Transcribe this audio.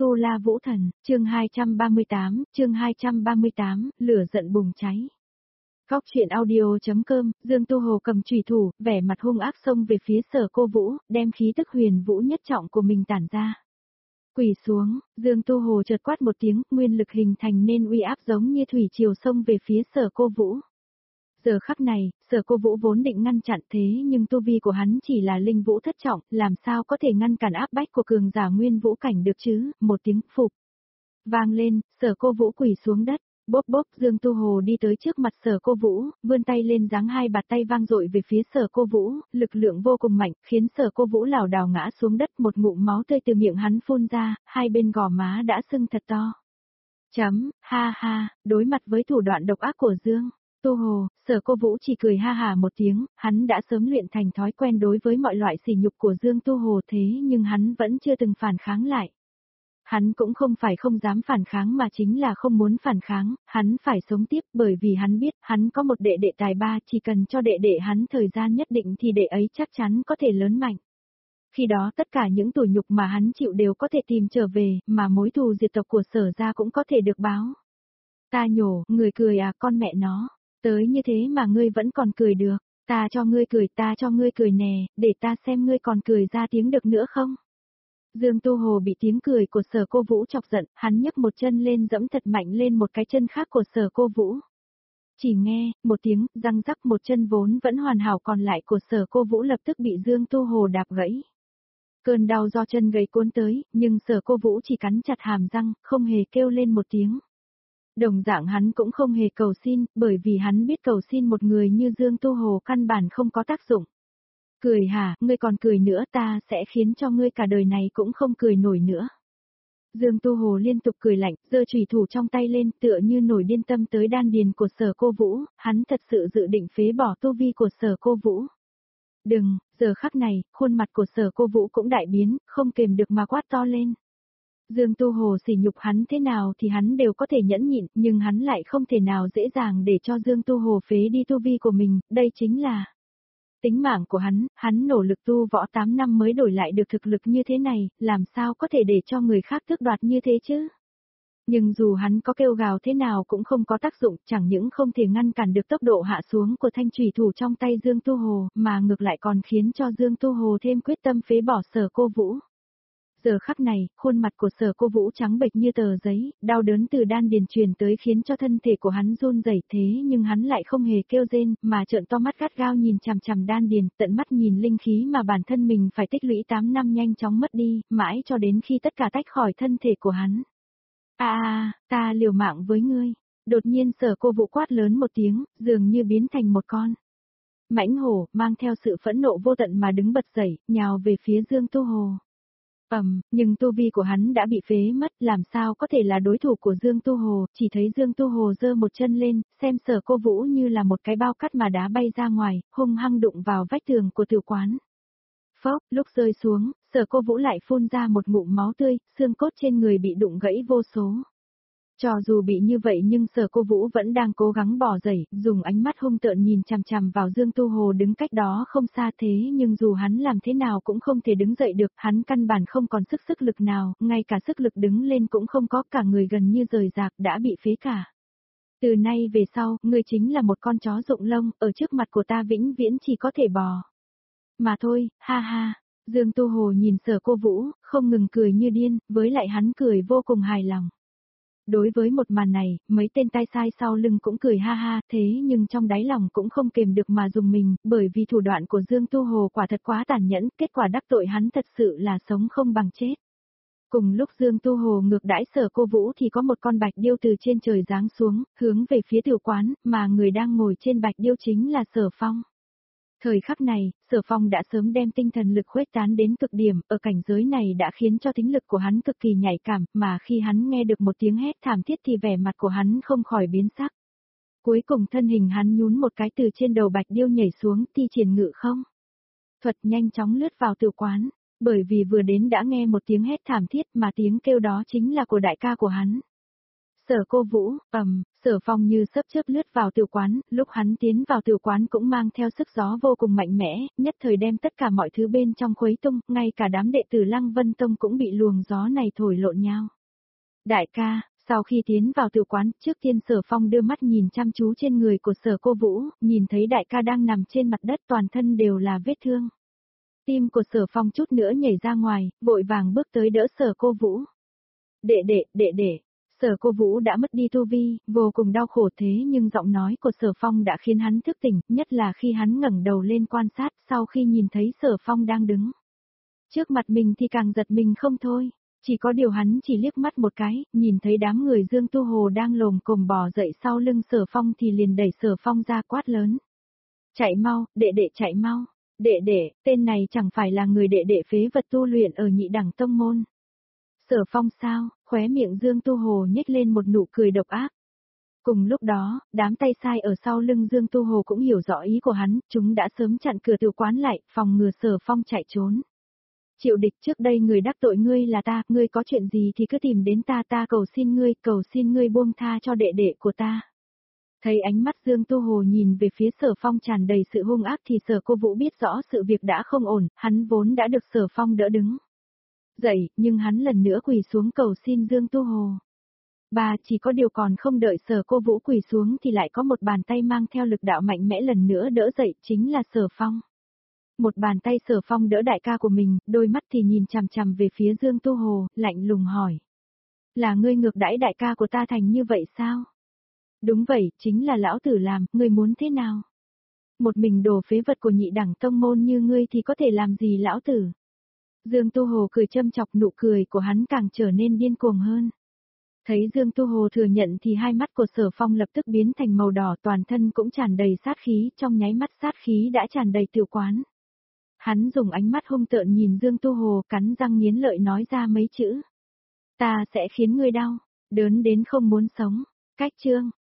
Tu La Vũ Thần, chương 238, lửa giận bùng cháy. Góc truyện audio.com, Dương Tu Hồ cầm chùy thủ, vẻ mặt hung ác xông về phía Sở Cô Vũ, đem khí tức huyền vũ nhất trọng của mình tản ra. Quỳ xuống, Dương Tu Hồ chợt quát một tiếng, nguyên lực hình thành nên uy áp giống như thủy triều xông về phía Sở Cô Vũ. Giờ khắc này, Sở Cô Vũ vốn định ngăn chặn thế nhưng tu vi của hắn chỉ là linh vũ thất trọng, làm sao có thể ngăn cản áp bách của cường giả nguyên vũ cảnh được chứ, một tiếng phục. Vang lên, Sở Cô Vũ quỳ xuống đất, bốp bốp Dương Tu Hồ đi tới trước mặt Sở Cô Vũ, vươn tay lên giáng hai bạt tay vang dội về phía Sở Cô Vũ, lực lượng vô cùng mạnh, khiến Sở Cô Vũ lảo đảo ngã xuống đất, một ngụm máu tươi từ miệng hắn phun ra, hai bên gò má đã sưng thật to. Ha ha, đối mặt với thủ đoạn độc ác của Dương Tu Hồ, Sở Cô Vũ chỉ cười ha hà một tiếng, hắn đã sớm luyện thành thói quen đối với mọi loại sỉ nhục của Dương Tu Hồ thế nhưng hắn vẫn chưa từng phản kháng lại. Hắn cũng không phải không dám phản kháng mà chính là không muốn phản kháng, hắn phải sống tiếp bởi vì hắn biết hắn có một đệ đệ tài ba, chỉ cần cho đệ đệ hắn thời gian nhất định thì đệ ấy chắc chắn có thể lớn mạnh. Khi đó tất cả những tủi nhục mà hắn chịu đều có thể tìm trở về, mà mối thù diệt tộc của Sở gia cũng có thể được báo. Ta nhổ, người cười à con mẹ nó, tới như thế mà ngươi vẫn còn cười được, ta cho ngươi cười nè, để ta xem ngươi còn cười ra tiếng được nữa không. Dương Tu Hồ bị tiếng cười của Sở Cô Vũ chọc giận, hắn nhấc một chân lên giẫm thật mạnh lên một cái chân khác của Sở Cô Vũ. Chỉ nghe, một tiếng, răng rắc một chân vốn vẫn hoàn hảo còn lại của Sở Cô Vũ lập tức bị Dương Tu Hồ đạp gãy. Cơn đau do chân gãy cuốn tới, nhưng Sở Cô Vũ chỉ cắn chặt hàm răng, không hề kêu lên một tiếng. Đồng dạng hắn cũng không hề cầu xin, bởi vì hắn biết cầu xin một người như Dương Tu Hồ căn bản không có tác dụng. Cười hả, ngươi còn cười nữa ta sẽ khiến cho ngươi cả đời này cũng không cười nổi nữa. Dương Tu Hồ liên tục cười lạnh, giơ chùy thủ trong tay lên tựa như nổi điên tâm tới đan điền của Sở Cô Vũ, hắn thật sự dự định phế bỏ tu vi của Sở Cô Vũ. Đừng, giờ khắc này, khuôn mặt của Sở Cô Vũ cũng đại biến, không kềm được mà quát to lên. Dương Tu Hồ sỉ nhục hắn thế nào thì hắn đều có thể nhẫn nhịn, nhưng hắn lại không thể nào dễ dàng để cho Dương Tu Hồ phế đi tu vi của mình, đây chính là tính mạng của hắn nỗ lực tu võ 8 năm mới đổi lại được thực lực như thế này, làm sao có thể để cho người khác tước đoạt như thế chứ? Nhưng dù hắn có kêu gào thế nào cũng không có tác dụng, chẳng những không thể ngăn cản được tốc độ hạ xuống của thanh chùy thủ trong tay Dương Tu Hồ, mà ngược lại còn khiến cho Dương Tu Hồ thêm quyết tâm phế bỏ Sở Cô Vũ. Giờ khắc này, khuôn mặt của Sở Cô Vũ trắng bệch như tờ giấy, đau đớn từ đan điền truyền tới khiến cho thân thể của hắn run rẩy thế nhưng hắn lại không hề kêu rên, mà trợn to mắt gắt gao nhìn chằm chằm đan điền, tận mắt nhìn linh khí mà bản thân mình phải tích lũy 8 năm nhanh chóng mất đi, mãi cho đến khi tất cả tách khỏi thân thể của hắn. Ta liều mạng với ngươi. Đột nhiên Sở Cô Vũ quát lớn một tiếng, dường như biến thành một con mãnh hổ, mang theo sự phẫn nộ vô tận mà đứng bật dậy, nhào về phía Dương Tu Hồ. Nhưng tu vi của hắn đã bị phế mất, làm sao có thể là đối thủ của Dương Tu Hồ, chỉ thấy Dương Tu Hồ giơ một chân lên, xem Sở Cô Vũ như là một cái bao cát mà đá bay ra ngoài, hung hăng đụng vào vách tường của tiểu quán. Phốc, lúc rơi xuống, Sở Cô Vũ lại phun ra một ngụm máu tươi, xương cốt trên người bị đụng gãy vô số. Cho dù bị như vậy nhưng Sở Cô Vũ vẫn đang cố gắng bò dậy, dùng ánh mắt hung tợn nhìn chằm chằm vào Dương Tu Hồ đứng cách đó không xa thế nhưng dù hắn làm thế nào cũng không thể đứng dậy được, hắn căn bản không còn sức lực nào, ngay cả sức lực đứng lên cũng không có, cả người gần như rời rạc đã bị phế cả. Từ nay về sau, ngươi chính là một con chó rụng lông, ở trước mặt của ta vĩnh viễn chỉ có thể bò. Mà thôi, ha ha. Dương Tu Hồ nhìn Sở Cô Vũ, không ngừng cười như điên, với lại hắn cười vô cùng hài lòng. Đối với một màn này, mấy tên tay sai sau lưng cũng cười ha ha, thế nhưng trong đáy lòng cũng không kềm được mà dùng mình, bởi vì thủ đoạn của Dương Tu Hồ quả thật quá tàn nhẫn, kết quả đắc tội hắn thật sự là sống không bằng chết. Cùng lúc Dương Tu Hồ ngược đãi Sở Cô Vũ thì có một con bạch điêu từ trên trời giáng xuống, hướng về phía tiểu quán, mà người đang ngồi trên bạch điêu chính là Sở Phong. Thời khắc này, Sở Phong đã sớm đem tinh thần lực khuếch tán đến cực điểm, ở cảnh giới này đã khiến cho thính lực của hắn cực kỳ nhạy cảm, mà khi hắn nghe được một tiếng hét thảm thiết thì vẻ mặt của hắn không khỏi biến sắc. Cuối cùng thân hình hắn nhún một cái từ trên đầu bạch điêu nhảy xuống, thi triển ngự không thuật nhanh chóng lướt vào tiểu quán, bởi vì vừa đến đã nghe một tiếng hét thảm thiết mà tiếng kêu đó chính là của đại ca của hắn. Sở Cô Vũ, Sở Phong như sấp chớp lướt vào tiểu quán, lúc hắn tiến vào tiểu quán cũng mang theo sức gió vô cùng mạnh mẽ, nhất thời đem tất cả mọi thứ bên trong khuấy tung, ngay cả đám đệ tử Lăng Vân Tông cũng bị luồng gió này thổi lộn nhau. Đại ca, sau khi tiến vào tiểu quán, trước tiên Sở Phong đưa mắt nhìn chăm chú trên người của Sở Cô Vũ, nhìn thấy đại ca đang nằm trên mặt đất toàn thân đều là vết thương. Tim của Sở Phong chút nữa nhảy ra ngoài, vội vàng bước tới đỡ Sở Cô Vũ. Đệ đệ. Sở Cô Vũ đã mất đi tu vi, vô cùng đau khổ thế nhưng giọng nói của Sở Phong đã khiến hắn thức tỉnh, nhất là khi hắn ngẩng đầu lên quan sát sau khi nhìn thấy Sở Phong đang đứng trước mặt mình thì càng giật mình không thôi. Chỉ có điều hắn chỉ liếc mắt một cái, nhìn thấy đám người Dương Tu Hồ đang lồm cồm bò dậy sau lưng Sở Phong thì liền đẩy Sở Phong ra quát lớn. Chạy mau, đệ chạy mau. Đệ, tên này chẳng phải là người đệ phế vật tu luyện ở Nhị Đẳng Tông môn. Sở Phong sao, khóe miệng Dương Tu Hồ nhếch lên một nụ cười độc ác. Cùng lúc đó, đám tay sai ở sau lưng Dương Tu Hồ cũng hiểu rõ ý của hắn, chúng đã sớm chặn cửa tiểu quán lại, phòng ngừa Sở Phong chạy trốn. Triệu Địch, trước đây người đắc tội ngươi là ta, ngươi có chuyện gì thì cứ tìm đến ta cầu xin ngươi buông tha cho đệ đệ của ta. Thấy ánh mắt Dương Tu Hồ nhìn về phía Sở Phong tràn đầy sự hung ác thì Sở Cô Vũ biết rõ sự việc đã không ổn, hắn vốn đã được Sở Phong đỡ đứng dậy, nhưng hắn lần nữa quỳ xuống cầu xin Dương Tu Hồ. Bà chỉ có điều còn không đợi Sở Cô Vũ quỳ xuống thì lại có một bàn tay mang theo lực đạo mạnh mẽ lần nữa đỡ dậy, chính là Sở Phong. Một bàn tay Sở Phong đỡ đại ca của mình, đôi mắt thì nhìn chằm chằm về phía Dương Tu Hồ, lạnh lùng hỏi. Là ngươi ngược đãi đại ca của ta thành như vậy sao? Đúng vậy, chính là lão tử làm, ngươi muốn thế nào? Một mình đồ phế vật của Nhị Đẳng Tông môn như ngươi thì có thể làm gì lão tử? Dương Tu Hồ cười châm chọc, nụ cười của hắn càng trở nên điên cuồng hơn. Thấy Dương Tu Hồ thừa nhận thì hai mắt của Sở Phong lập tức biến thành màu đỏ, toàn thân cũng tràn đầy sát khí, trong nháy mắt sát khí đã tràn đầy tiểu quán. Hắn dùng ánh mắt hung tợn nhìn Dương Tu Hồ, cắn răng nghiến lợi nói ra mấy chữ. Ta sẽ khiến ngươi đau, đớn đến không muốn sống. Cách chương